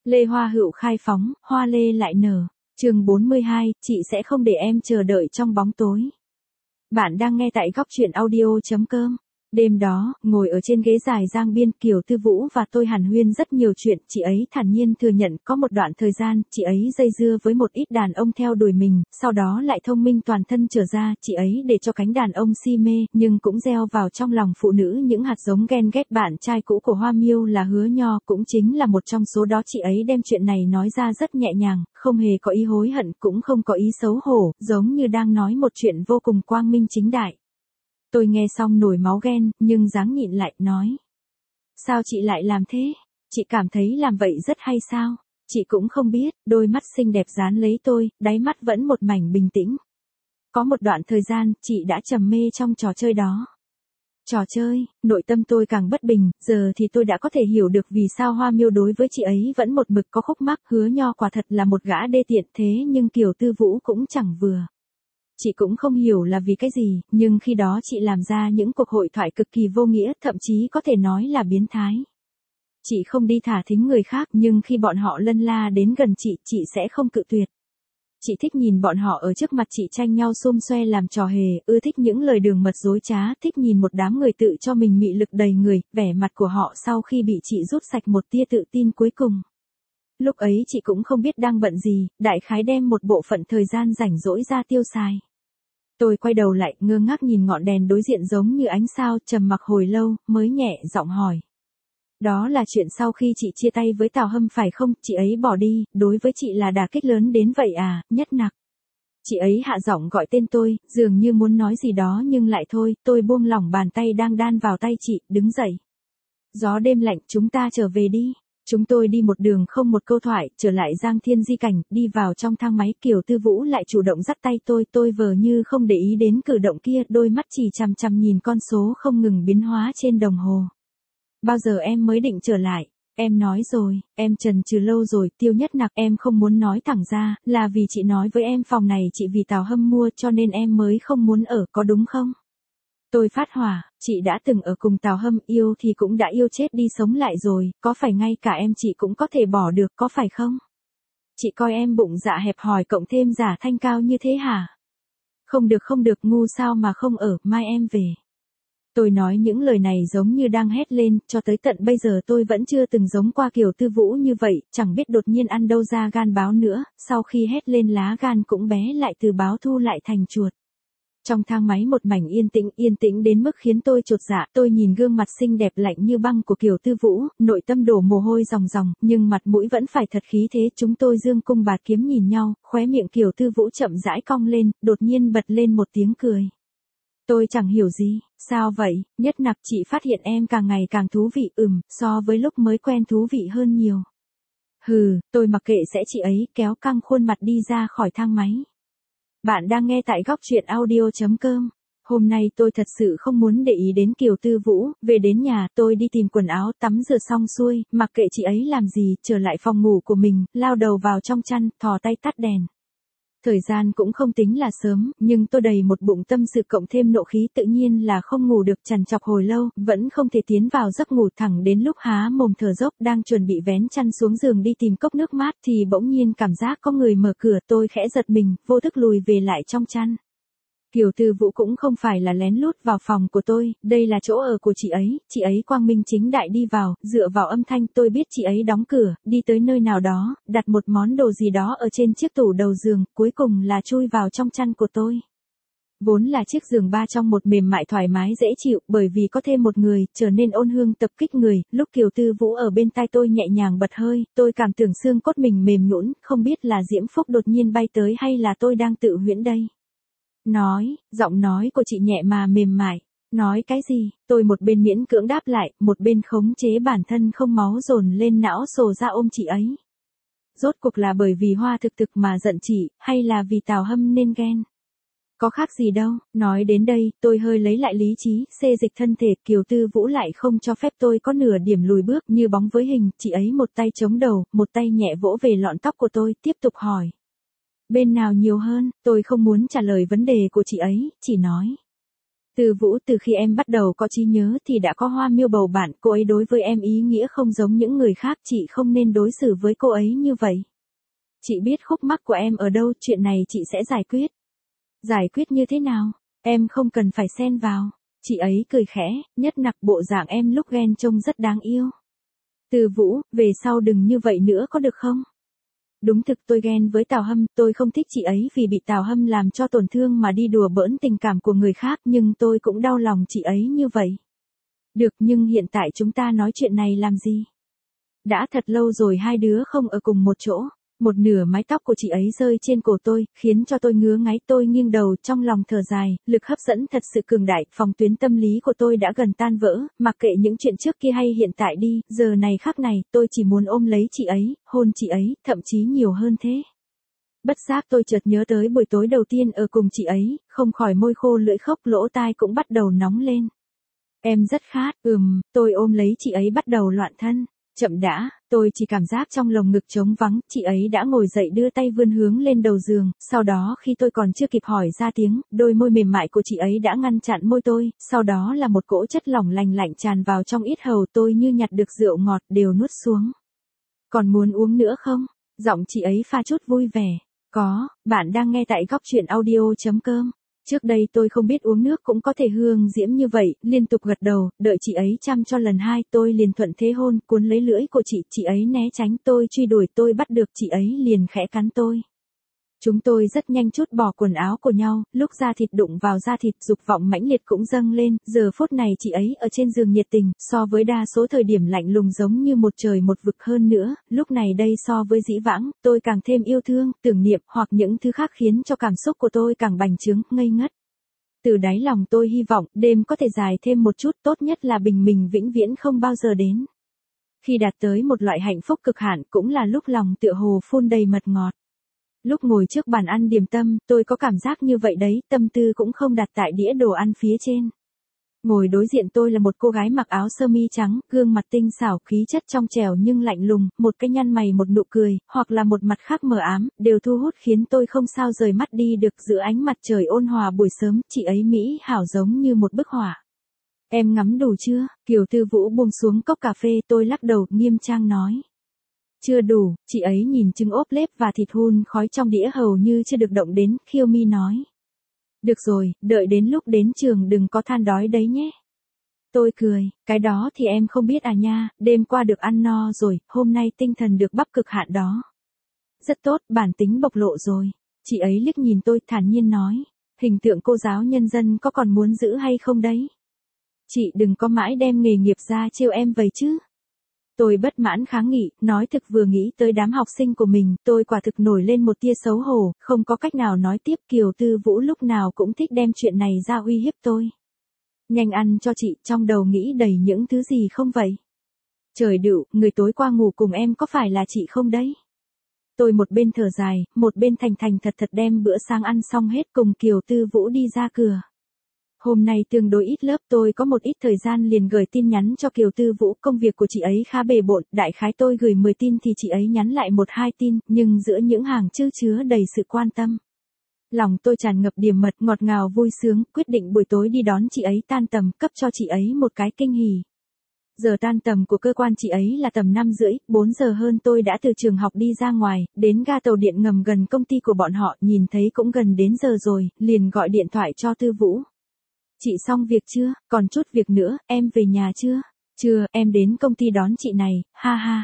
Lê Hoa Hựu khai phóng, hoa lê lại nở. Chương 42, chị sẽ không để em chờ đợi trong bóng tối. Bạn đang nghe tại góc truyện audio.com. Đêm đó, ngồi ở trên ghế dài giang biên, Kiều Tư Vũ và tôi hàn huyên rất nhiều chuyện. Chị ấy thản nhiên thừa nhận có một đoạn thời gian, chị ấy dây dưa với một ít đàn ông theo đuổi mình, sau đó lại thông minh toàn thân trở ra, chị ấy để cho cánh đàn ông si mê, nhưng cũng gieo vào trong lòng phụ nữ những hạt giống ghen ghét. Bạn trai cũ của Hoa Miêu là Hứa Nho, cũng chính là một trong số đó. Chị ấy đem chuyện này nói ra rất nhẹ nhàng, không hề có ý hối hận, cũng không có ý xấu hổ, giống như đang nói một chuyện vô cùng quang minh chính đại. Tôi nghe xong nổi máu ghen, nhưng dáng nhịn lại, nói. Sao chị lại làm thế? Chị cảm thấy làm vậy rất hay sao? Chị cũng không biết. Đôi mắt xinh đẹp dán lấy tôi, đáy mắt vẫn một mảnh bình tĩnh. Có một đoạn thời gian, chị đã trầm mê trong trò chơi đó. Trò chơi, nội tâm tôi càng bất bình, giờ thì tôi đã có thể hiểu được vì sao Hoa Miêu đối với chị ấy vẫn một mực có khúc mắc. Hứa Nho quả thật là một gã đê tiện, thế nhưng Kiều Tư Vũ cũng chẳng vừa. Chị cũng không hiểu là vì cái gì, nhưng khi đó chị làm ra những cuộc hội thoại cực kỳ vô nghĩa, thậm chí có thể nói là biến thái. Chị không đi thả thính người khác, nhưng khi bọn họ lân la đến gần chị sẽ không cự tuyệt. Chị thích nhìn bọn họ ở trước mặt chị tranh nhau xôm xoe làm trò hề, ưa thích những lời đường mật dối trá, thích nhìn một đám người tự cho mình mị lực đầy người, vẻ mặt của họ sau khi bị chị rút sạch một tia tự tin cuối cùng. Lúc ấy chị cũng không biết đang bận gì, đại khái đem một bộ phận thời gian rảnh rỗi ra tiêu xài. Tôi quay đầu lại, ngơ ngác nhìn ngọn đèn đối diện giống như ánh sao, trầm mặc hồi lâu, mới nhẹ giọng hỏi. Đó là chuyện sau khi chị chia tay với Tào Hâm phải không? Chị ấy bỏ đi, đối với chị là đả kích lớn đến vậy à? Nhất Nặc. Chị ấy hạ giọng gọi tên tôi, dường như muốn nói gì đó nhưng lại thôi, tôi buông lỏng bàn tay đang đan vào tay chị, đứng dậy. Gió đêm lạnh, chúng ta trở về đi. Chúng tôi đi một đường không một câu thoại, trở lại Giang Thiên Di Cảnh, đi vào trong thang máy. Kiều Tư Vũ lại chủ động dắt tay tôi vờ như không để ý đến cử động kia, đôi mắt chỉ chằm chằm nhìn con số không ngừng biến hóa trên đồng hồ. Bao giờ em mới định trở lại? Em nói rồi, em chần chừ lâu rồi. Tiêu Nhất Nặc, em không muốn nói thẳng ra, là vì chị nói với em phòng này chị vì Tào Hâm mua cho nên em mới không muốn ở, có đúng không? Tôi phát hỏa, chị đã từng ở cùng Tào Hâm, yêu thì cũng đã yêu chết đi sống lại rồi, có phải ngay cả em chị cũng có thể bỏ được, có phải không? Chị coi em bụng dạ hẹp hòi cộng thêm giả thanh cao như thế hả? Không được, ngu sao mà không ở, mai em về. Tôi nói những lời này giống như đang hét lên, cho tới tận bây giờ tôi vẫn chưa từng giống qua Kiều Tư Vũ như vậy, chẳng biết đột nhiên ăn đâu ra gan báo nữa, sau khi hét lên lá gan cũng bé lại, từ báo thu lại thành chuột. Trong thang máy một mảnh yên tĩnh đến mức khiến tôi chột dạ. Tôi nhìn gương mặt xinh đẹp lạnh như băng của Kiều Tư Vũ, nội tâm đổ mồ hôi ròng ròng, nhưng mặt mũi vẫn phải thật khí thế. Chúng tôi dương cung bạt kiếm nhìn nhau, khóe miệng Kiều Tư Vũ chậm rãi cong lên, đột nhiên bật lên một tiếng cười. Tôi chẳng hiểu gì, sao vậy? Nhất Nặc, chị phát hiện em càng ngày càng thú vị, so với lúc mới quen thú vị hơn nhiều. Hừ, tôi mặc kệ sẽ chị ấy, kéo căng khuôn mặt đi ra khỏi thang máy. Bạn đang nghe tại góc truyện audio.com. Hôm nay tôi thật sự không muốn để ý đến Kiều Tư Vũ, về đến nhà tôi đi tìm quần áo, tắm rửa xong xuôi, mặc kệ chị ấy làm gì, trở lại phòng ngủ của mình, lao đầu vào trong chăn, thò tay tắt đèn. Thời gian cũng không tính là sớm, nhưng tôi đầy một bụng tâm sự cộng thêm nộ khí, tự nhiên là không ngủ được, trằn trọc hồi lâu, vẫn không thể tiến vào giấc ngủ. Thẳng đến lúc há mồm thở dốc, đang chuẩn bị vén chăn xuống giường đi tìm cốc nước mát thì bỗng nhiên cảm giác có người mở cửa, tôi khẽ giật mình, vô thức lùi về lại trong chăn. Kiều Tư Vũ cũng không phải là lén lút vào phòng của tôi, đây là chỗ ở của chị ấy quang minh chính đại đi vào, dựa vào âm thanh tôi biết chị ấy đóng cửa, đi tới nơi nào đó, đặt một món đồ gì đó ở trên chiếc tủ đầu giường, cuối cùng là chui vào trong chăn của tôi. Vốn là chiếc giường 3 trong 1 mềm mại thoải mái dễ chịu, bởi vì có thêm một người, trở nên ôn hương tập kích người. Lúc Kiều Tư Vũ ở bên tai tôi nhẹ nhàng bật hơi, tôi cảm tưởng xương cốt mình mềm nhũn, không biết là diễm phúc đột nhiên bay tới hay là tôi đang tự huyễn đây. Giọng nói của chị nhẹ mà mềm mại. Nói cái gì? Tôi một bên miễn cưỡng đáp lại, một bên khống chế bản thân không máu dồn lên não sồ ra ôm chị ấy. Rốt cuộc là bởi vì Hoa thực mà giận chị, hay là vì Tào Hâm nên ghen? Có khác gì đâu. Nói đến đây, tôi hơi lấy lại lý trí, xê dịch thân thể. Kiều Tư Vũ lại không cho phép tôi có nửa điểm lùi bước, như bóng với hình. Chị ấy một tay chống đầu, một tay nhẹ vỗ về lọn tóc của tôi, tiếp tục hỏi. Bên nào nhiều hơn? Tôi không muốn trả lời vấn đề của chị ấy, chỉ nói. Từ Vũ, từ khi em bắt đầu có trí nhớ thì đã có Hoa Miêu bầu bạn, cô ấy đối với em ý nghĩa không giống những người khác, chị không nên đối xử với cô ấy như vậy. Chị biết khúc mắc của em ở đâu, chuyện này chị sẽ giải quyết. Giải quyết như thế nào? Em không cần phải xen vào. Chị ấy cười khẽ, nhất nặc bộ dạng em lúc ghen trông rất đáng yêu. Từ Vũ, về sau đừng như vậy nữa có được không? Đúng thực tôi ghen với Tào Hâm, tôi không thích chị ấy vì bị Tào Hâm làm cho tổn thương mà đi đùa bỡn tình cảm của người khác, nhưng tôi cũng đau lòng chị ấy như vậy. Được, nhưng hiện tại chúng ta nói chuyện này làm gì? Đã thật lâu rồi hai đứa không ở cùng một chỗ. Một nửa mái tóc của chị ấy rơi trên cổ tôi, khiến cho tôi ngứa ngáy, tôi nghiêng đầu trong lòng thở dài, lực hấp dẫn thật sự cường đại, phòng tuyến tâm lý của tôi đã gần tan vỡ, mặc kệ những chuyện trước kia hay hiện tại đi, giờ này khắc này, tôi chỉ muốn ôm lấy chị ấy, hôn chị ấy, thậm chí nhiều hơn thế. Bất giác tôi chợt nhớ tới buổi tối đầu tiên ở cùng chị ấy, không khỏi môi khô lưỡi khốc, lỗ tai cũng bắt đầu nóng lên. Em rất khát, tôi ôm lấy chị ấy bắt đầu loạn thân. Chậm đã, tôi chỉ cảm giác trong lồng ngực trống vắng, chị ấy đã ngồi dậy đưa tay vươn hướng lên đầu giường, sau đó khi tôi còn chưa kịp hỏi ra tiếng, đôi môi mềm mại của chị ấy đã ngăn chặn môi tôi, sau đó là một cỗ chất lỏng lành lạnh tràn vào trong yết hầu tôi như nhặt được rượu ngọt đều nuốt xuống. Còn muốn uống nữa không? Giọng chị ấy pha chút vui vẻ. Có, bạn đang nghe tại góc truyện audio.com. Trước đây tôi không biết uống nước cũng có thể hương diễm như vậy, liên tục gật đầu, đợi chị ấy chăm cho lần hai, tôi liền thuận thế hôn, cuốn lấy lưỡi của chị ấy né tránh, tôi truy đuổi, tôi bắt được chị ấy liền khẽ cắn tôi. Chúng tôi rất nhanh trút bỏ quần áo của nhau, lúc da thịt đụng vào da thịt, dục vọng mãnh liệt cũng dâng lên, giờ phút này chị ấy ở trên giường nhiệt tình, so với đa số thời điểm lạnh lùng giống như một trời một vực hơn nữa, lúc này đây so với dĩ vãng, tôi càng thêm yêu thương, tưởng niệm hoặc những thứ khác khiến cho cảm xúc của tôi càng bành trướng, ngây ngất. Từ đáy lòng tôi hy vọng, đêm có thể dài thêm một chút, tốt nhất là bình minh vĩnh viễn không bao giờ đến. Khi đạt tới một loại hạnh phúc cực hạn cũng là lúc lòng tựa hồ phun đầy mật ngọt. Lúc ngồi trước bàn ăn điểm tâm, tôi có cảm giác như vậy đấy, tâm tư cũng không đặt tại đĩa đồ ăn phía trên. Ngồi đối diện tôi là một cô gái mặc áo sơ mi trắng, gương mặt tinh xảo, khí chất trong trẻo nhưng lạnh lùng, một cái nhăn mày một nụ cười, hoặc là một mặt khác mờ ám, đều thu hút khiến tôi không sao rời mắt đi được giữa ánh mặt trời ôn hòa buổi sớm, chị ấy mỹ hảo giống như một bức họa. Em ngắm đủ chưa? Kiều Tư Vũ buông xuống cốc cà phê, tôi lắc đầu, nghiêm trang nói. Chưa đủ, chị ấy nhìn trứng ốp lết và thịt hun khói trong đĩa hầu như chưa được động đến, khiêu mi nói. Được rồi, đợi đến lúc đến trường đừng có than đói đấy nhé. Tôi cười, cái đó thì em không biết à nha, đêm qua được ăn no rồi, hôm nay tinh thần được bắp cực hạn đó. Rất tốt, bản tính bộc lộ rồi. Chị ấy liếc nhìn tôi thản nhiên nói, hình tượng cô giáo nhân dân có còn muốn giữ hay không đấy? Chị đừng có mãi đem nghề nghiệp ra trêu em vậy chứ. Tôi bất mãn kháng nghị, nói thực vừa nghĩ tới đám học sinh của mình, tôi quả thực nổi lên một tia xấu hổ, không có cách nào nói tiếp. Kiều Tư Vũ lúc nào cũng thích đem chuyện này ra uy hiếp tôi. Nhanh ăn cho chị, trong đầu nghĩ đầy những thứ gì không vậy? Trời đựu, người tối qua ngủ cùng em có phải là chị không đấy? Tôi một bên thở dài, một bên thành thành thật thật đem bữa sáng ăn xong hết cùng Kiều Tư Vũ đi ra cửa. Hôm nay tương đối ít lớp, tôi có một ít thời gian liền gửi tin nhắn cho Kiều Tư Vũ, công việc của chị ấy khá bề bộn, đại khái tôi gửi 10 tin thì chị ấy nhắn lại 1-2 tin, nhưng giữa những hàng chữ chứa đầy sự quan tâm. Lòng tôi tràn ngập điểm mật, ngọt ngào vui sướng, quyết định buổi tối đi đón chị ấy tan tầm, cấp cho chị ấy một cái kinh hỉ. Giờ tan tầm của cơ quan chị ấy là tầm 5:30, 4 giờ hơn tôi đã từ trường học đi ra ngoài, đến ga tàu điện ngầm gần công ty của bọn họ, nhìn thấy cũng gần đến giờ rồi, liền gọi điện thoại cho Tư Vũ. Chị xong việc chưa? Còn chút việc nữa, em về nhà chưa? Chưa, em đến công ty đón chị này, ha ha.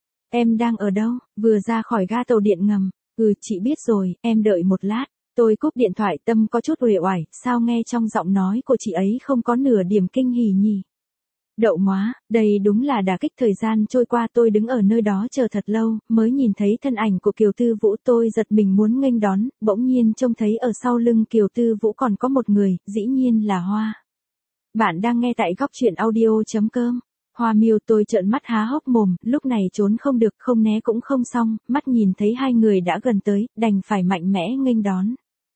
Em đang ở đâu? Vừa ra khỏi ga tàu điện ngầm. Chị biết rồi, em đợi một lát. Tôi cúp điện thoại, tâm có chút uể oải, sao nghe trong giọng nói của chị ấy không có nửa điểm kinh hỉ nhỉ? Đậu móa, đây đúng là đả kích. Thời gian trôi qua tôi đứng ở nơi đó chờ thật lâu, mới nhìn thấy thân ảnh của Kiều Tư Vũ, tôi giật mình muốn nghênh đón, bỗng nhiên trông thấy ở sau lưng Kiều Tư Vũ còn có một người, dĩ nhiên là Hoa. Bạn đang nghe tại góc truyện audio.com. Hoa Miêu, tôi trợn mắt há hốc mồm, lúc này trốn không được, không né cũng không xong, mắt nhìn thấy hai người đã gần tới, đành phải mạnh mẽ nghênh đón.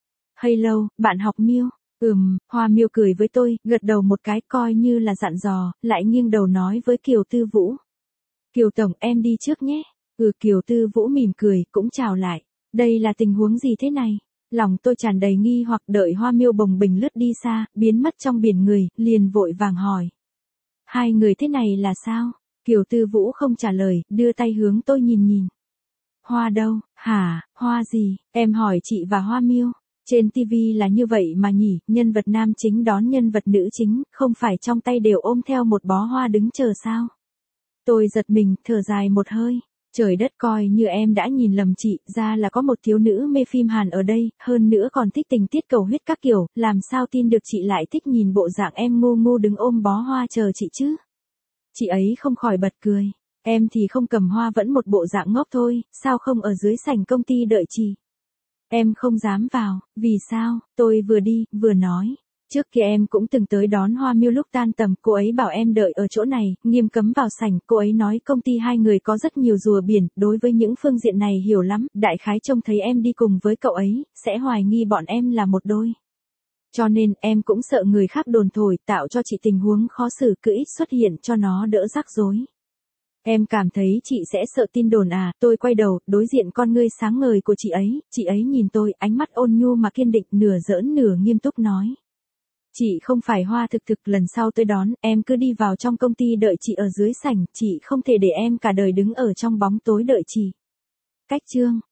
Hello, bạn học Miêu. Hoa Miêu cười với tôi, gật đầu một cái coi như là dặn dò, lại nghiêng đầu nói với Kiều Tư Vũ. Kiều Tổng, em đi trước nhé. Kiều Tư Vũ mỉm cười, cũng chào lại. Đây là tình huống gì thế này? Lòng tôi tràn đầy nghi hoặc, đợi Hoa Miêu bồng bềnh lướt đi xa, biến mất trong biển người, liền vội vàng hỏi. Hai người thế này là sao? Kiều Tư Vũ không trả lời, đưa tay hướng tôi nhìn nhìn. Hoa đâu? Hả, hoa gì? Em hỏi chị và Hoa Miêu. Trên TV là như vậy mà nhỉ, nhân vật nam chính đón nhân vật nữ chính, không phải trong tay đều ôm theo một bó hoa đứng chờ sao? Tôi giật mình, thở dài một hơi. Trời đất, coi như em đã nhìn lầm chị, ra là có một thiếu nữ mê phim Hàn ở đây, hơn nữa còn thích tình tiết cầu huyết các kiểu, làm sao tin được chị lại thích nhìn bộ dạng em ngu ngu đứng ôm bó hoa chờ chị chứ? Chị ấy không khỏi bật cười. Em thì không cầm hoa vẫn một bộ dạng ngốc thôi, sao không ở dưới sảnh công ty đợi chị? Em không dám vào, vì sao? Tôi vừa đi, vừa nói. Trước kia em cũng từng tới đón Hoa Miêu lúc tan tầm, cô ấy bảo em đợi ở chỗ này, nghiêm cấm vào sảnh, cô ấy nói công ty hai người có rất nhiều rùa biển, đối với những phương diện này hiểu lắm, đại khái trông thấy em đi cùng với cậu ấy, sẽ hoài nghi bọn em là một đôi. Cho nên em cũng sợ người khác đồn thổi, tạo cho chị tình huống khó xử, cứ ít xuất hiện cho nó đỡ rắc rối. Em cảm thấy chị sẽ sợ tin đồn à? Tôi quay đầu, đối diện con ngươi sáng ngời của chị ấy nhìn tôi, ánh mắt ôn nhu mà kiên định, nửa giỡn nửa nghiêm túc nói. Chị không phải Hoa, thực lần sau tôi đón, em cứ đi vào trong công ty đợi chị ở dưới sảnh, chị không thể để em cả đời đứng ở trong bóng tối đợi chị. Cách chương